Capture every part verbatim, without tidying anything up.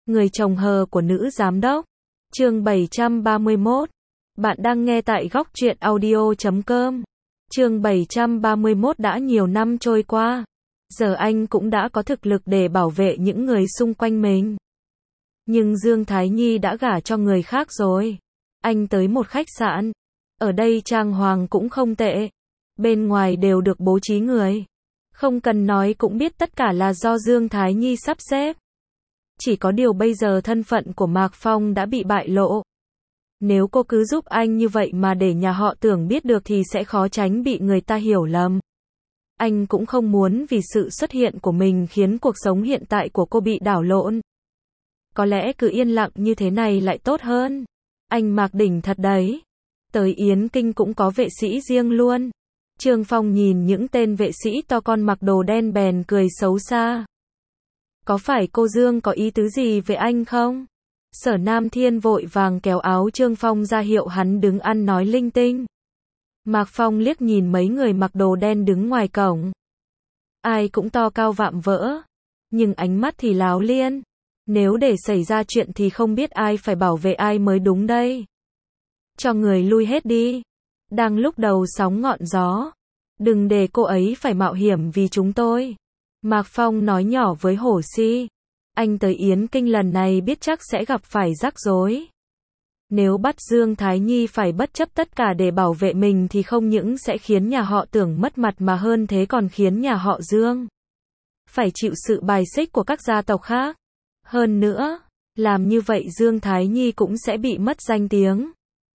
Người chồng hờ của nữ giám đốc. Chương bảy trăm ba mươi mốt. Bạn đang nghe tại góc truyện audio chấm com. Chương bảy trăm ba mươi mốt. Đã nhiều năm trôi qua, giờ anh cũng đã có thực lực để bảo vệ những người xung quanh mình. Nhưng Dương Thái Nhi đã gả cho người khác rồi. Anh tới một khách sạn. Ở đây trang hoàng cũng không tệ. Bên ngoài đều được bố trí người. Không cần nói cũng biết tất cả là do Dương Thái Nhi sắp xếp. Chỉ có điều bây giờ thân phận của Mạc Phong đã bị bại lộ. Nếu cô cứ giúp anh như vậy mà để nhà họ Tưởng biết được thì sẽ khó tránh bị người ta hiểu lầm. Anh cũng không muốn vì sự xuất hiện của mình khiến cuộc sống hiện tại của cô bị đảo lộn. Có lẽ cứ yên lặng như thế này lại tốt hơn. Anh Mạc đỉnh thật đấy. Tới Yến Kinh cũng có vệ sĩ riêng luôn. Trương Phong nhìn những tên vệ sĩ to con mặc đồ đen bèn cười xấu xa. Có phải cô Dương có ý tứ gì về anh không? Sở Nam Thiên vội vàng kéo áo Trương Phong ra hiệu hắn đứng ăn nói linh tinh. Mạc Phong liếc nhìn mấy người mặc đồ đen đứng ngoài cổng. Ai cũng to cao vạm vỡ. Nhưng ánh mắt thì láo liên. Nếu để xảy ra chuyện thì không biết ai phải bảo vệ ai mới đúng đây. Cho người lui hết đi. Đang lúc đầu sóng ngọn gió. Đừng để cô ấy phải mạo hiểm vì chúng tôi. Mạc Phong nói nhỏ với Hổ Si. Anh tới Yến Kinh lần này biết chắc sẽ gặp phải rắc rối. Nếu bắt Dương Thái Nhi phải bất chấp tất cả để bảo vệ mình thì không những sẽ khiến nhà họ Tưởng mất mặt mà hơn thế còn khiến nhà họ Dương phải chịu sự bài xích của các gia tộc khác. Hơn nữa, làm như vậy Dương Thái Nhi cũng sẽ bị mất danh tiếng.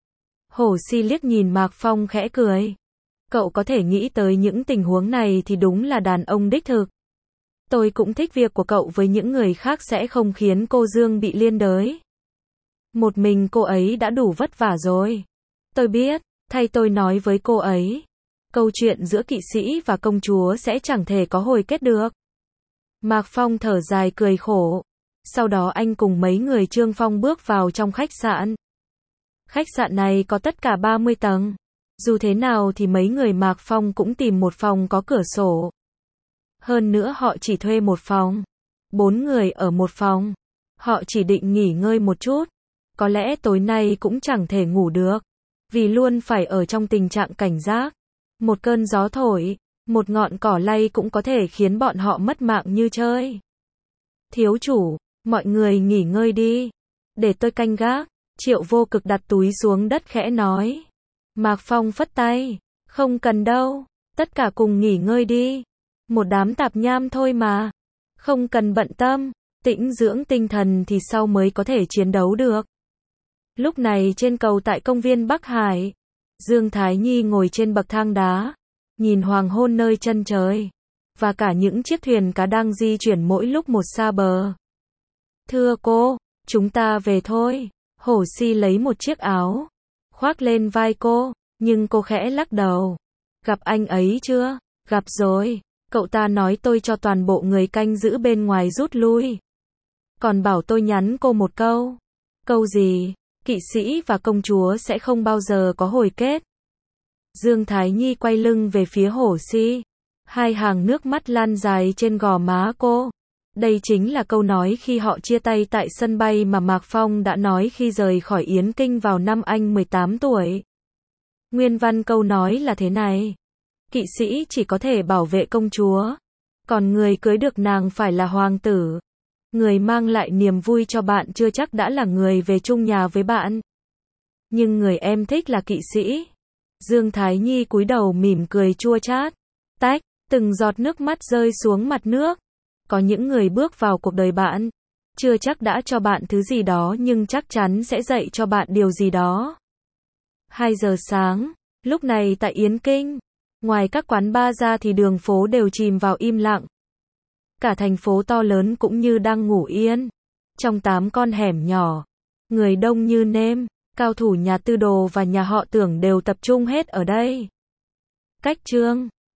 Hổ Si liếc nhìn Mạc Phong khẽ cười. Cậu có thể nghĩ tới những tình huống này thì đúng là đàn ông đích thực. Tôi cũng thích việc của cậu với những người khác sẽ không khiến cô Dương bị liên đới. Một mình cô ấy đã đủ vất vả rồi. Tôi biết, thay tôi nói với cô ấy. Câu chuyện giữa kỵ sĩ và công chúa sẽ chẳng thể có hồi kết được. Mạc Phong thở dài cười khổ. Sau đó anh cùng mấy người Trương Phong bước vào trong khách sạn. Khách sạn này có tất cả ba mươi tầng. Dù thế nào thì mấy người Mạc Phong cũng tìm một phòng có cửa sổ. Hơn nữa họ chỉ thuê một phòng. Bốn người ở một phòng. Họ chỉ định nghỉ ngơi một chút. Có lẽ tối nay cũng chẳng thể ngủ được. Vì luôn phải ở trong tình trạng cảnh giác. Một cơn gió thổi, một ngọn cỏ lay cũng có thể khiến bọn họ mất mạng như chơi. Thiếu chủ, mọi người nghỉ ngơi đi. Để tôi canh gác. Triệu Vô Cực đặt túi xuống đất khẽ nói. Mạc Phong phất tay. Không cần đâu. Tất cả cùng nghỉ ngơi đi. Một đám tạp nham thôi mà. Không cần bận tâm. Tĩnh dưỡng tinh thần thì sau mới có thể chiến đấu được. Lúc này trên cầu tại công viên Bắc Hải. Dương Thái Nhi ngồi trên bậc thang đá. Nhìn hoàng hôn nơi chân trời. Và cả những chiếc thuyền cá đang di chuyển mỗi lúc một xa bờ. Thưa cô, chúng ta về thôi. Hổ Si lấy một chiếc áo. Khoác lên vai cô. Nhưng cô khẽ lắc đầu. Gặp anh ấy chưa? Gặp rồi. Cậu ta nói tôi cho toàn bộ người canh giữ bên ngoài rút lui. Còn bảo tôi nhắn cô một câu. Câu gì? Kỵ sĩ và công chúa sẽ không bao giờ có hồi kết. Dương Thái Nhi quay lưng về phía Hổ Si. Hai hàng nước mắt lan dài trên gò má cô. Đây chính là câu nói khi họ chia tay tại sân bay mà Mạc Phong đã nói khi rời khỏi Yến Kinh vào năm anh mười tám tuổi. Nguyên văn câu nói là thế này. Kỵ sĩ chỉ có thể bảo vệ công chúa. Còn người cưới được nàng phải là hoàng tử. Người mang lại niềm vui cho bạn chưa chắc đã là người về chung nhà với bạn. Nhưng người em thích là kỵ sĩ. Dương Thái Nhi cúi đầu mỉm cười chua chát. Tách, từng giọt nước mắt rơi xuống mặt nước. Có những người bước vào cuộc đời bạn. Chưa chắc đã cho bạn thứ gì đó nhưng chắc chắn sẽ dạy cho bạn điều gì đó. Hai giờ sáng, lúc này tại Yến Kinh. Ngoài các quán bar ra thì đường phố đều chìm vào im lặng. Cả thành phố to lớn cũng như đang ngủ yên. Trong tám con hẻm nhỏ, người đông như nêm, cao thủ nhà Tư Đồ và nhà họ Tưởng đều tập trung hết ở đây. Cách Trương,